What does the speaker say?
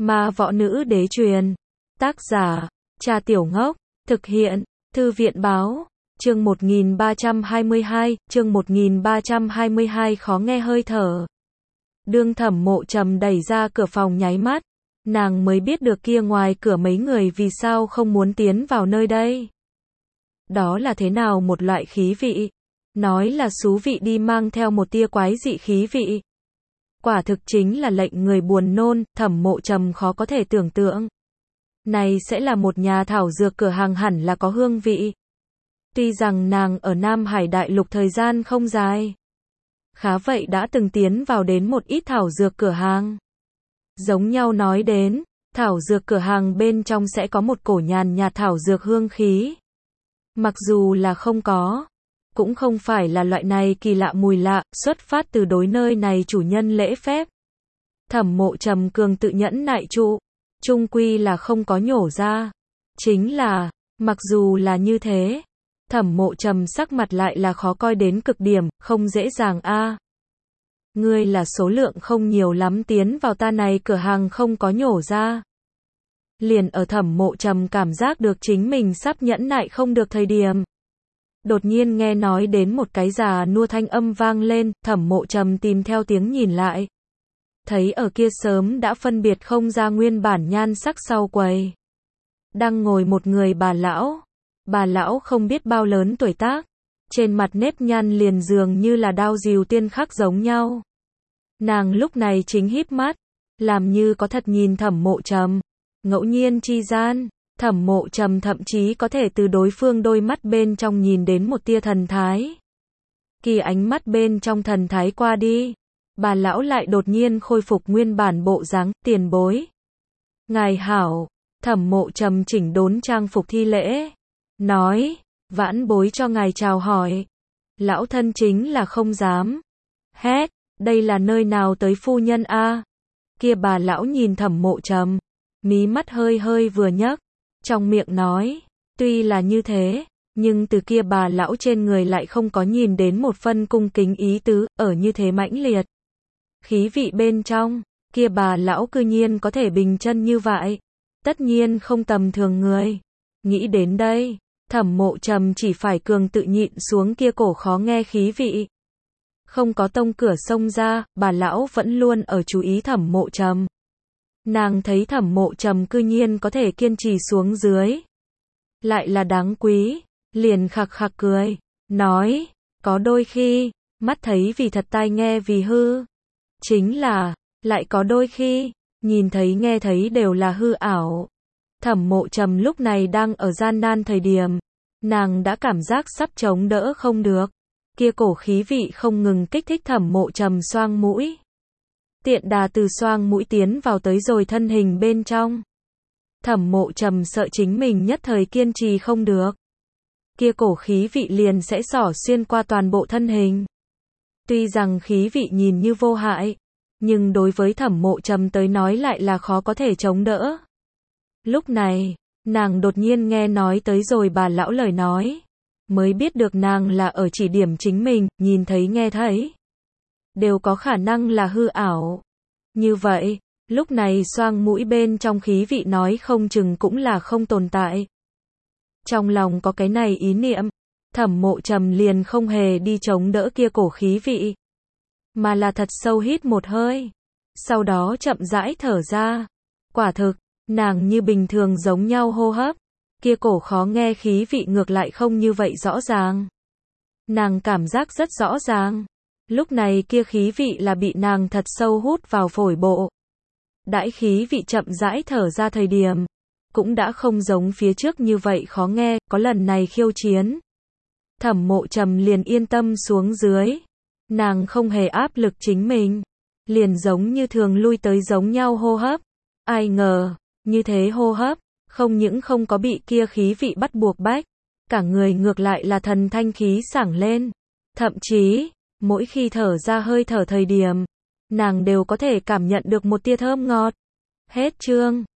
Ma võ nữ đế truyền. Tác giả, Trà Tiểu Ngốc. Thực hiện, Thư viện báo. Chương 1322 khó nghe hơi thở. Đương Thẩm Mộ Trầm đẩy ra cửa phòng nháy mắt, nàng mới biết được kia ngoài cửa mấy người vì sao không muốn tiến vào nơi đây. Đó là thế nào một loại khí vị? Nói là xú vị đi mang theo một tia quái dị khí vị. Quả thực chính là lệnh người buồn nôn, Thẩm Mộ Trầm khó có thể tưởng tượng. Này sẽ là một nhà thảo dược cửa hàng hẳn là có hương vị. Tuy rằng nàng ở Nam Hải Đại Lục thời gian không dài, khá vậy đã từng tiến vào đến một ít thảo dược cửa hàng. Giống nhau nói đến, thảo dược cửa hàng bên trong sẽ có một cổ nhàn nhạt thảo dược hương khí. Mặc dù là không có, cũng không phải là loại này kỳ lạ mùi lạ, xuất phát từ đối nơi này chủ nhân lễ phép. Thẩm Mộ Trầm cường tự nhẫn nại trụ, chung quy là không có nhổ ra. Chính là, mặc dù là như thế, Thẩm Mộ Trầm sắc mặt lại là khó coi đến cực điểm, không dễ dàng a. Ngươi là số lượng không nhiều lắm tiến vào ta này cửa hàng không có nhổ ra. Liền ở Thẩm Mộ Trầm cảm giác được chính mình sắp nhẫn nại không được thời điểm. Đột nhiên nghe nói đến một cái già nua thanh âm vang lên, Thẩm Mộ Trầm tìm theo tiếng nhìn lại. Thấy ở kia sớm đã phân biệt không ra nguyên bản nhan sắc sau quầy. Đang ngồi một người bà lão. Bà lão không biết bao lớn tuổi tác. Trên mặt nếp nhăn liền dường như là đao rìu tiên khắc giống nhau. Nàng lúc này chính híp mắt, làm như có thật nhìn Thẩm Mộ Trầm. Ngẫu nhiên chi gian, Thẩm Mộ Trầm thậm chí có thể từ đối phương đôi mắt bên trong nhìn đến một tia thần thái. Khi ánh mắt bên trong thần thái qua đi, bà lão lại đột nhiên khôi phục nguyên bản bộ dáng, tiền bối. Ngài hảo, Thẩm Mộ Trầm chỉnh đốn trang phục thi lễ, nói, vãn bối cho ngài chào hỏi. Lão thân chính là không dám. Hét, đây là nơi nào tới phu nhân a? Kia bà lão nhìn Thẩm Mộ Trầm, mí mắt hơi hơi vừa nhấc, trong miệng nói, tuy là như thế, nhưng từ kia bà lão trên người lại không có nhìn đến một phân cung kính ý tứ, ở như thế mãnh liệt. Khí vị bên trong, kia bà lão cư nhiên có thể bình chân như vậy, tất nhiên không tầm thường người. Nghĩ đến đây, Thẩm Mộ Trầm chỉ phải cường tự nhịn xuống kia cổ khó nghe khí vị. Không có tông cửa xông ra, bà lão vẫn luôn ở chú ý Thẩm Mộ Trầm. Nàng thấy Thẩm Mộ Trầm cư nhiên có thể kiên trì xuống dưới. Lại là đáng quý, liền khặc khặc cười, nói, có đôi khi, mắt thấy vì thật tai nghe vì hư. Chính là, lại có đôi khi, nhìn thấy nghe thấy đều là hư ảo. Thẩm Mộ Trầm lúc này đang ở gian nan thời điểm, nàng đã cảm giác sắp chống đỡ không được. Kia cổ khí vị không ngừng kích thích Thẩm Mộ Trầm xoang mũi. Tiện đà từ xoang mũi tiến vào tới rồi thân hình bên trong. Thẩm Mộ Trầm sợ chính mình nhất thời kiên trì không được. Kia cổ khí vị liền sẽ xỏ xuyên qua toàn bộ thân hình. Tuy rằng khí vị nhìn như vô hại, nhưng đối với Thẩm Mộ Trầm tới nói lại là khó có thể chống đỡ. Lúc này, nàng đột nhiên nghe nói tới rồi bà lão lời nói. Mới biết được nàng là ở chỉ điểm chính mình, nhìn thấy nghe thấy. Đều có khả năng là hư ảo. Như vậy, lúc này xoang mũi bên trong khí vị nói không chừng cũng là không tồn tại. Trong lòng có cái này ý niệm, Thẩm Mộ Trầm liền không hề đi chống đỡ kia cổ khí vị. Mà là thật sâu hít một hơi. Sau đó chậm rãi thở ra. Quả thực, nàng như bình thường giống nhau hô hấp. Kia cổ khó nghe khí vị ngược lại không như vậy rõ ràng. Nàng cảm giác rất rõ ràng. Lúc này kia khí vị là bị nàng thật sâu hút vào phổi bộ. Đãi khí vị chậm rãi thở ra thời điểm, cũng đã không giống phía trước như vậy khó nghe, có lần này khiêu chiến. Thẩm Mộ Trầm liền yên tâm xuống dưới. Nàng không hề áp lực chính mình. Liền giống như thường lui tới giống nhau hô hấp. Ai ngờ, như thế hô hấp, không những không có bị kia khí vị bắt buộc bách, cả người ngược lại là thần thanh khí sảng lên. Thậm chí, mỗi khi thở ra hơi thở thời điểm, nàng đều có thể cảm nhận được một tia thơm ngọt. Hết chương.